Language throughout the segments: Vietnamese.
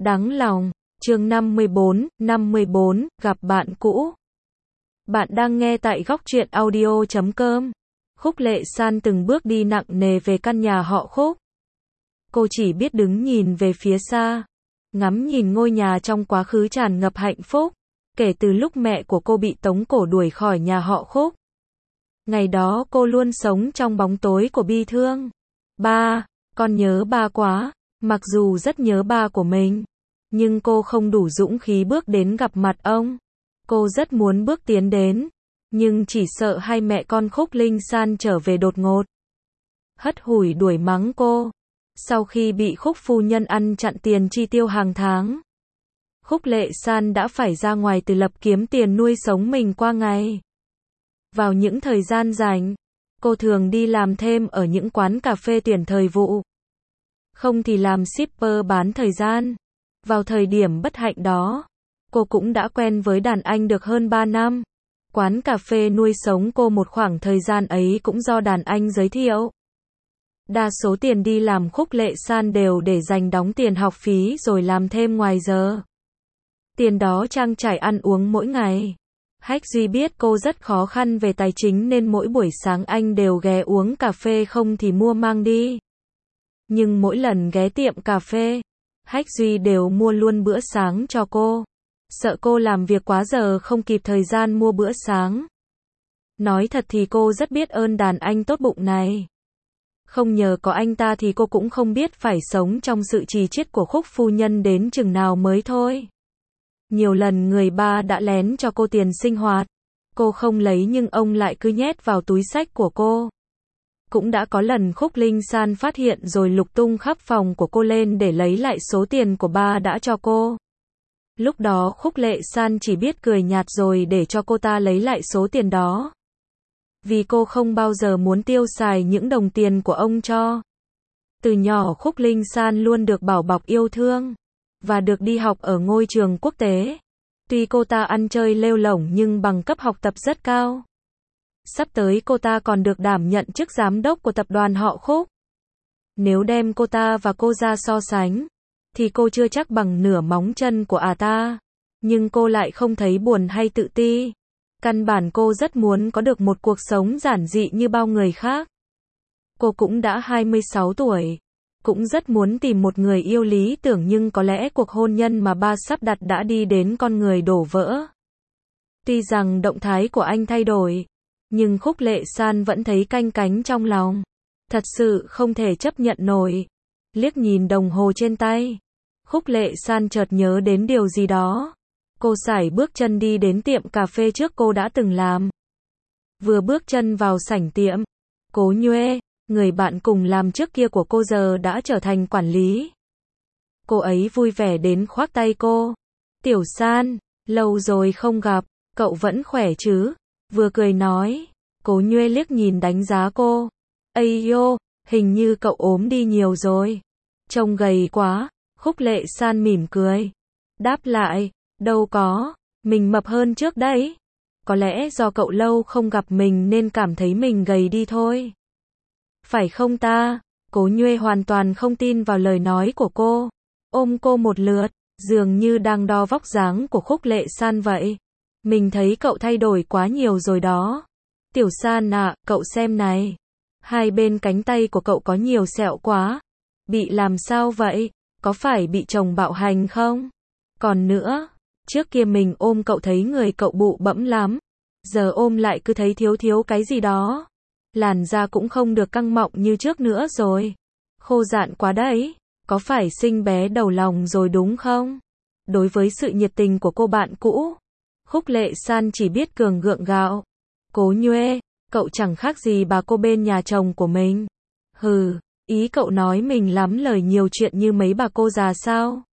Đáng lòng, chương 54, gặp bạn cũ. Bạn đang nghe tại góc truyện audio.com. Khúc Lệ San từng bước đi nặng nề về căn nhà họ Khúc. Cô chỉ biết đứng nhìn về phía xa, ngắm nhìn ngôi nhà trong quá khứ tràn ngập hạnh phúc, kể từ lúc mẹ của cô bị tống cổ đuổi khỏi nhà họ Khúc. Ngày đó cô luôn sống trong bóng tối của bi thương. Ba, con nhớ ba quá. Mặc dù rất nhớ ba của mình, nhưng cô không đủ dũng khí bước đến gặp mặt ông. Cô rất muốn bước tiến đến, nhưng chỉ sợ hai mẹ con Khúc Linh San trở về đột ngột, hất hủi đuổi mắng cô. Sau khi bị Khúc phu nhân ăn chặn tiền chi tiêu hàng tháng, Khúc Lệ San đã phải ra ngoài tự lập kiếm tiền nuôi sống mình qua ngày. Vào những thời gian rảnh, cô thường đi làm thêm ở những quán cà phê tuyển thời vụ, không thì làm shipper bán thời gian. Vào thời điểm bất hạnh đó, cô cũng đã quen với đàn anh được hơn 3 năm. Quán cà phê nuôi sống cô một khoảng thời gian ấy cũng do đàn anh giới thiệu. Đa số tiền đi làm Khúc Lệ San đều để dành đóng tiền học phí rồi làm thêm ngoài giờ. Tiền đó trang trải ăn uống mỗi ngày. Hách Duy biết cô rất khó khăn về tài chính nên mỗi buổi sáng anh đều ghé uống cà phê, không thì mua mang đi. Nhưng mỗi lần ghé tiệm cà phê, Hách Duy đều mua luôn bữa sáng cho cô. Sợ cô làm việc quá giờ không kịp thời gian mua bữa sáng. Nói thật thì cô rất biết ơn đàn anh tốt bụng này. Không nhờ có anh ta thì cô cũng không biết phải sống trong sự trì chiết của Khúc phu nhân đến chừng nào mới thôi. Nhiều lần người ba đã lén cho cô tiền sinh hoạt. Cô không lấy nhưng ông lại cứ nhét vào túi xách của cô. Cũng đã có lần Khúc Linh San phát hiện rồi lục tung khắp phòng của cô lên để lấy lại số tiền của ba đã cho cô. Lúc đó Khúc Lệ San chỉ biết cười nhạt rồi để cho cô ta lấy lại số tiền đó. Vì cô không bao giờ muốn tiêu xài những đồng tiền của ông cho. Từ nhỏ Khúc Linh San luôn được bảo bọc yêu thương và được đi học ở ngôi trường quốc tế. Tuy cô ta ăn chơi lêu lổng nhưng bằng cấp học tập rất cao. Sắp tới cô ta còn được đảm nhận chức giám đốc của tập đoàn họ Khúc. Nếu đem cô ta và cô ra so sánh, thì cô chưa chắc bằng nửa móng chân của ta. Nhưng cô lại không thấy buồn hay tự ti. Căn bản cô rất muốn có được một cuộc sống giản dị như bao người khác. Cô cũng đã 26 tuổi. Cũng rất muốn tìm một người yêu lý tưởng, nhưng có lẽ cuộc hôn nhân mà ba sắp đặt đã đi đến con người đổ vỡ. Tuy rằng động thái của anh thay đổi, nhưng Khúc Lệ San vẫn thấy canh cánh trong lòng. Thật sự không thể chấp nhận nổi. Liếc nhìn đồng hồ trên tay, Khúc Lệ San chợt nhớ đến điều gì đó. Cô sải bước chân đi đến tiệm cà phê trước cô đã từng làm. Vừa bước chân vào sảnh tiệm, Cố Nhuê, người bạn cùng làm trước kia của cô giờ đã trở thành quản lý. Cô ấy vui vẻ đến khoác tay cô. Tiểu San, lâu rồi không gặp, cậu vẫn khỏe chứ? Vừa cười nói. Cố Nhuê liếc nhìn đánh giá cô. Ây yo, hình như cậu ốm đi nhiều rồi. Trông gầy quá. Khúc Lệ San mỉm cười. Đáp lại, đâu có, mình mập hơn trước đấy. Có lẽ do cậu lâu không gặp mình nên cảm thấy mình gầy đi thôi. Phải không ta? Cố Nhuê hoàn toàn không tin vào lời nói của cô. Ôm cô một lượt, dường như đang đo vóc dáng của Khúc Lệ San vậy. Mình thấy cậu thay đổi quá nhiều rồi đó. Tiểu San à, cậu xem này. Hai bên cánh tay của cậu có nhiều sẹo quá. Bị làm sao vậy? Có phải bị chồng bạo hành không? Còn nữa, trước kia mình ôm cậu thấy người cậu bụ bẫm lắm. Giờ ôm lại cứ thấy thiếu thiếu cái gì đó. Làn da cũng không được căng mọng như trước nữa rồi. Khô rạn quá đấy. Có phải sinh bé đầu lòng rồi đúng không? Đối với sự nhiệt tình của cô bạn cũ, Khúc Lệ San chỉ biết cường gượng gạo. Cố Nhuê, cậu chẳng khác gì bà cô bên nhà chồng của mình. Hừ, ý cậu nói mình lắm lời nhiều chuyện như mấy bà cô già sao?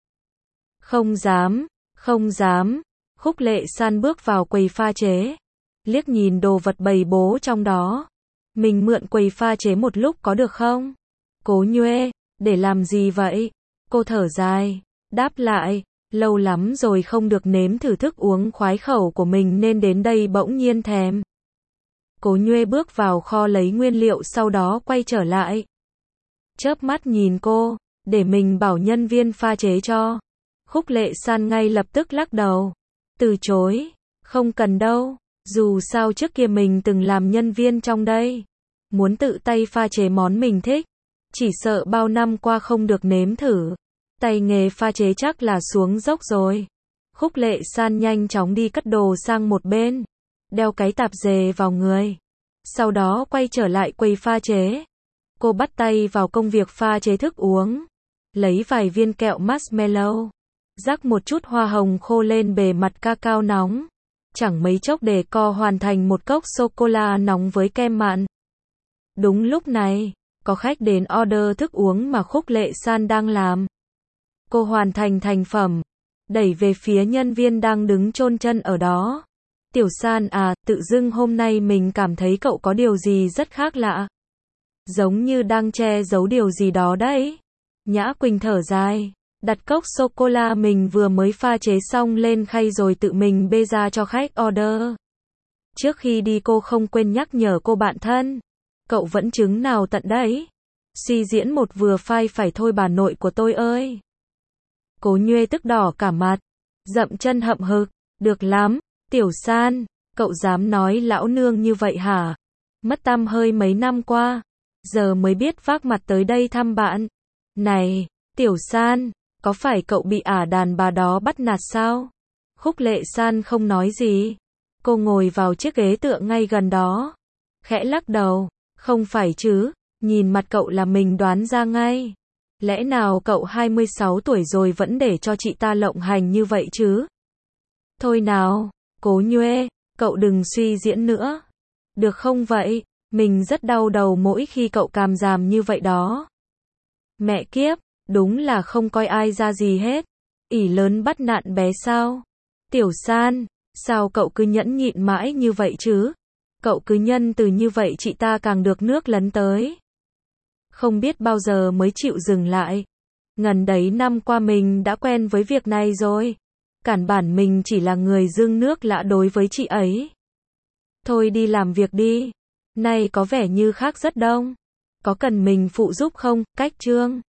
Không dám, không dám. Khúc Lệ San bước vào quầy pha chế, liếc nhìn đồ vật bày bố trong đó. Mình mượn quầy pha chế một lúc có được không? Cố Nhuê, để làm gì vậy? Cô thở dài, đáp lại, lâu lắm rồi không được nếm thử thức uống khoái khẩu của mình nên đến đây bỗng nhiên thèm. Cố Nhuê bước vào kho lấy nguyên liệu sau đó quay trở lại. Chớp mắt nhìn cô, để mình bảo nhân viên pha chế cho. Khúc Lệ San ngay lập tức lắc đầu. Từ chối. Không cần đâu. Dù sao trước kia mình từng làm nhân viên trong đây. Muốn tự tay pha chế món mình thích. Chỉ sợ bao năm qua không được nếm thử. Tay nghề pha chế chắc là xuống dốc rồi. Khúc Lệ San nhanh chóng đi cất đồ sang một bên. Đeo cái tạp dề vào người. Sau đó quay trở lại quầy pha chế. Cô bắt tay vào công việc pha chế thức uống. Lấy vài viên kẹo marshmallow. Rắc một chút hoa hồng khô lên bề mặt cacao nóng. Chẳng mấy chốc để co hoàn thành một cốc sô-cô-la nóng với kem mặn. Đúng lúc này, có khách đến order thức uống mà Khúc Lệ San đang làm. Cô hoàn thành thành phẩm, đẩy về phía nhân viên đang đứng chôn chân ở đó. Tiểu San à, tự dưng hôm nay mình cảm thấy cậu có điều gì rất khác lạ. Giống như đang che giấu điều gì đó đấy. Nhã Quỳnh thở dài, đặt cốc sô-cô-la mình vừa mới pha chế xong lên khay rồi tự mình bê ra cho khách order. Trước khi đi cô không quên nhắc nhở cô bạn thân. Cậu vẫn chứng nào tận đấy. Suy diễn một vừa phai phải thôi bà nội của tôi ơi. Cố Nhuê tức đỏ cả mặt. Dậm chân hậm hực. Được lắm, Tiểu San. Cậu dám nói lão nương như vậy hả? Mất tăm hơi mấy năm qua. Giờ mới biết vác mặt tới đây thăm bạn. Này, Tiểu San. Có phải cậu bị đàn bà đó bắt nạt sao? Khúc Lệ San không nói gì. Cô ngồi vào chiếc ghế tựa ngay gần đó. Khẽ lắc đầu. Không phải chứ, nhìn mặt cậu là mình đoán ra ngay. Lẽ nào cậu 26 tuổi rồi vẫn để cho chị ta lộng hành như vậy chứ? Thôi nào, Cố Nhuê, cậu đừng suy diễn nữa. Được không vậy? Mình rất đau đầu mỗi khi cậu càm ràm như vậy đó. Mẹ kiếp, đúng là không coi ai ra gì hết. Ỷ lớn bắt nạt bé sao? Tiểu San, sao cậu cứ nhẫn nhịn mãi như vậy chứ? Cậu cứ nhân từ như vậy chị ta càng được nước lấn tới. Không biết bao giờ mới chịu dừng lại. Ngần đấy năm qua mình đã quen với việc này rồi. Cản bản mình chỉ là người dưng nước lã đối với chị ấy. Thôi đi làm việc đi. Nay có vẻ như khác rất đông. Có cần mình phụ giúp không? Cách Trương.